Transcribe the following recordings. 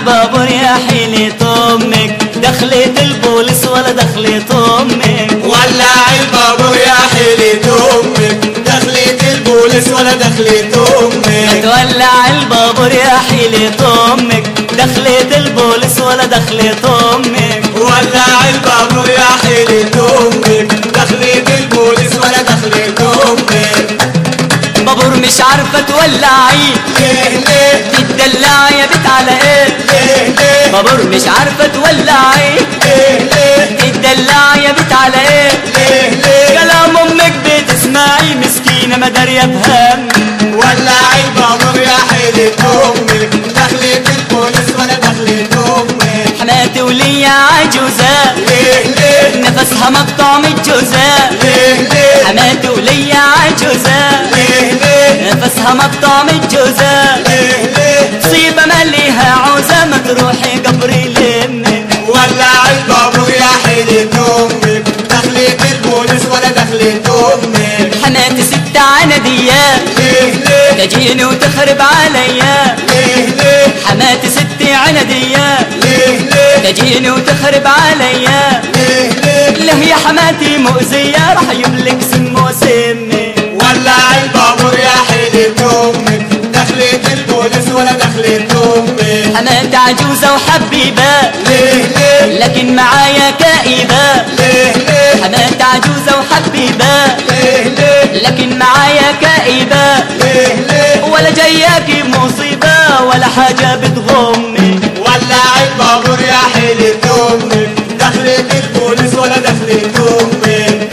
البابور يا حيلة امك، دخلت البوليس ولا دخلت امك. ولع البابور يا حيلة امك، دخلت البوليس ولا دخلت امك. تولع البابور يا حيلة امك، دخلت البوليس ولا دخلت امك. ولع البابور يا حيلة امك، دخلت البوليس ولا دخلت امك. بابور مش عارفة تولعي ليه ليه تدلعي يا بيت على ايه؟ ليه ليه بابور مش عارفة تولعي ليه ليه تدلعي يا بيت على ايه؟ ليه ليه كلام امك بتسمعي مسكينة ما دارية بهم. ولع البابور يا حيلة امك، دخلت البوليس ولا دخلت امك. حماتي وليا عجوزة ليه ليه نفسها مقطع من الجوزة. ليه ليه حماتي وليا عجوزة ليه ليه نفسها مقطع من الجوزة. ليه ليه مصيبة مليها عوزة ما تروحي قبري لمك. ولع البابور يا حيلة امك، دخلت البوليس ولا دخلت امك. حماتي ست عندية ليه ليه تجيني وتخرب عليا. ليه ليه حماتي ست عندية ليه ليه تجيني وتخرب عليا. ليه ليه له يا حماتي مؤذية راح يملك سم وسمي. ولع البابور يا حيلة امك، دخلت البوليس ولا دخلت امك. حماتي عجوزة وحبيبة ليه ليه لكن معايا كئيبة. ليه ليه حماتي عجوزة وحبيبة ليه ليه لكن معايا كئيبة. ليه ليه ولا جاياكي بمصيبة ولا حاجة بتغمي. ولع البابور يا حيلة امك، دخلت البوليس ولا دخلت امك.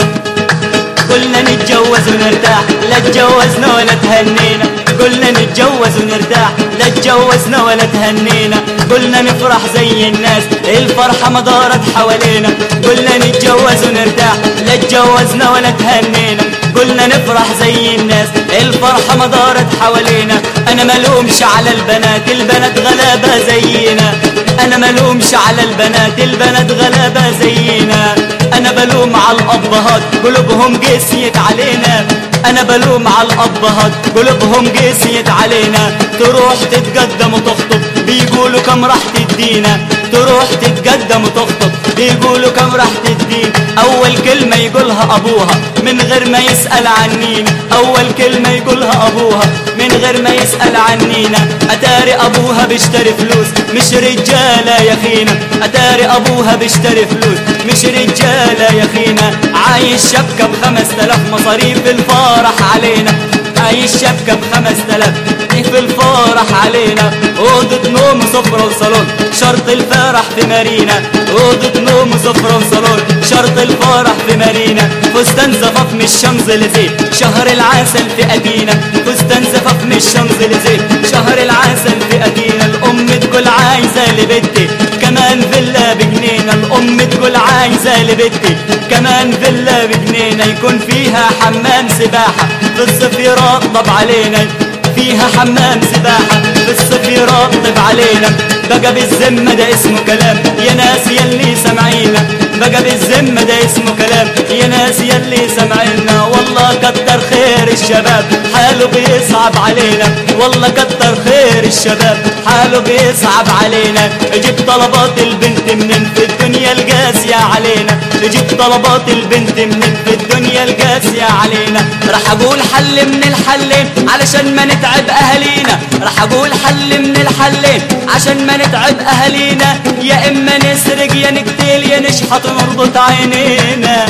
قلنا نتجوز ونرتاح لا تجوزنا ولا تهنينا. قلنا نتجوز ونرتاح لا تجوزنا ولا تهنينا. قلنا نفرح زي الناس الفرحة ما دارت حوالينا. قلنا نتجوز ونرتاح لا تجوزنا ولا تهنينا. قلنا نفرح زي الناس الفرحة ما دارت حوالينا. انا ملومش على البنات، البنات غلابة زينا. انا ملومش على البنات، البنات غلابة زينا. انا بلوم على الابهات قلوبهم قسيت علينا. انا بلوم على الابهات قلوبهم قسيت علينا. تروح تتقدم وتخطب بيقولوا كم راح تدينا. تروح تتقدم وتخطب بيقولوا كم راح تدينا. اول كلمة يقولها ابوها من غير ما يسأل عنينا. اول كلمة يقولها ابوها من غير ما يسأل عنينا. اتاري ابوها بيشتري فلوس مش رجالة يا خينا. اتاري ابوها بيشتري فلوس مش رجالة يا خينا. عايش شبكة ب5000 مصاريف الفرح علينا. عايش شبكة ب5000 في الفرح علينا. أوضة نوم وسفرة وصالون شرط الفرح في مارينا. أوضة نوم وسفرة وصالون شرط الفرح في مارينا. فستان زفاف من الشانزليزيه شهر العسل في أتينا. فستان زفاف من الشانزليزيه شهر العسل في أتينا. الأم تقول عايزة لبنتي كمان فيلا بجنينة. الأم تقول عايزة لبنتي كمان فيلا بجنينة. يكون فيها حمام سباحة في الصيف يرطب علينا. فيها حمام سباحة في الصيف يرطب علينا. بقى بالذمة ده اسمه كلام يا ناس يلي سامعينا. بقى بالذمة ده اسمه كلام يا ناس يلي سامعينا. والله كتر خير الشباب حاله بيصعب علينا. والله كتر خير الشباب حاله بيصعب علينا. جيب طلبات البنت منين في الدنيا القاسية علينا. جيب طلبات البنت منين في الدنيا القاسية علينا. راح اقول حل من الحلين علشان ما نتعب اهالينا. راح اقول حل من الحلين عشان ما نتعب اهالينا. يا اما نسرق يا نقتل يا نشحط ونربط عينينا.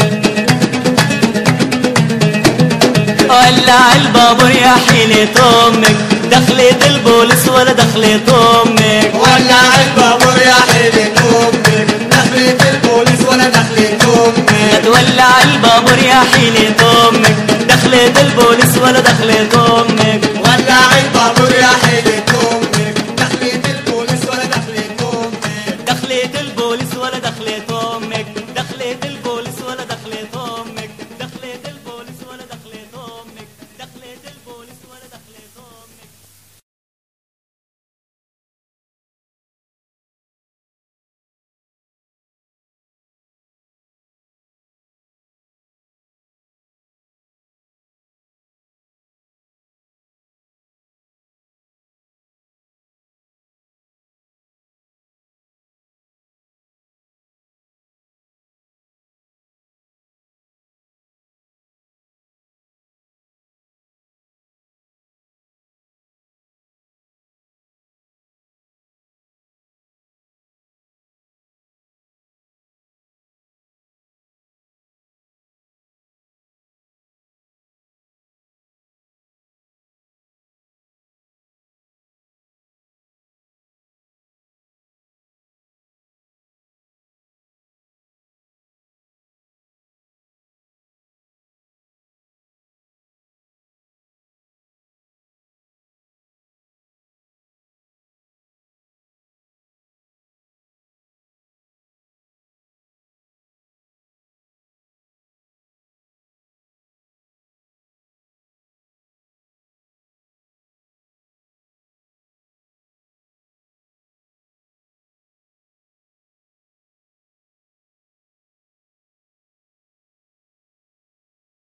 ولع البابور يا حيلة امك، دخلت البوليس ولا دخلت امك. ولع البابور يا حيلة امك، دخلت البوليس ولا دخلت امك. تولع البابور يا حيلة امك، دخلت البوليس ولا دخلت امك. ولع البابور يا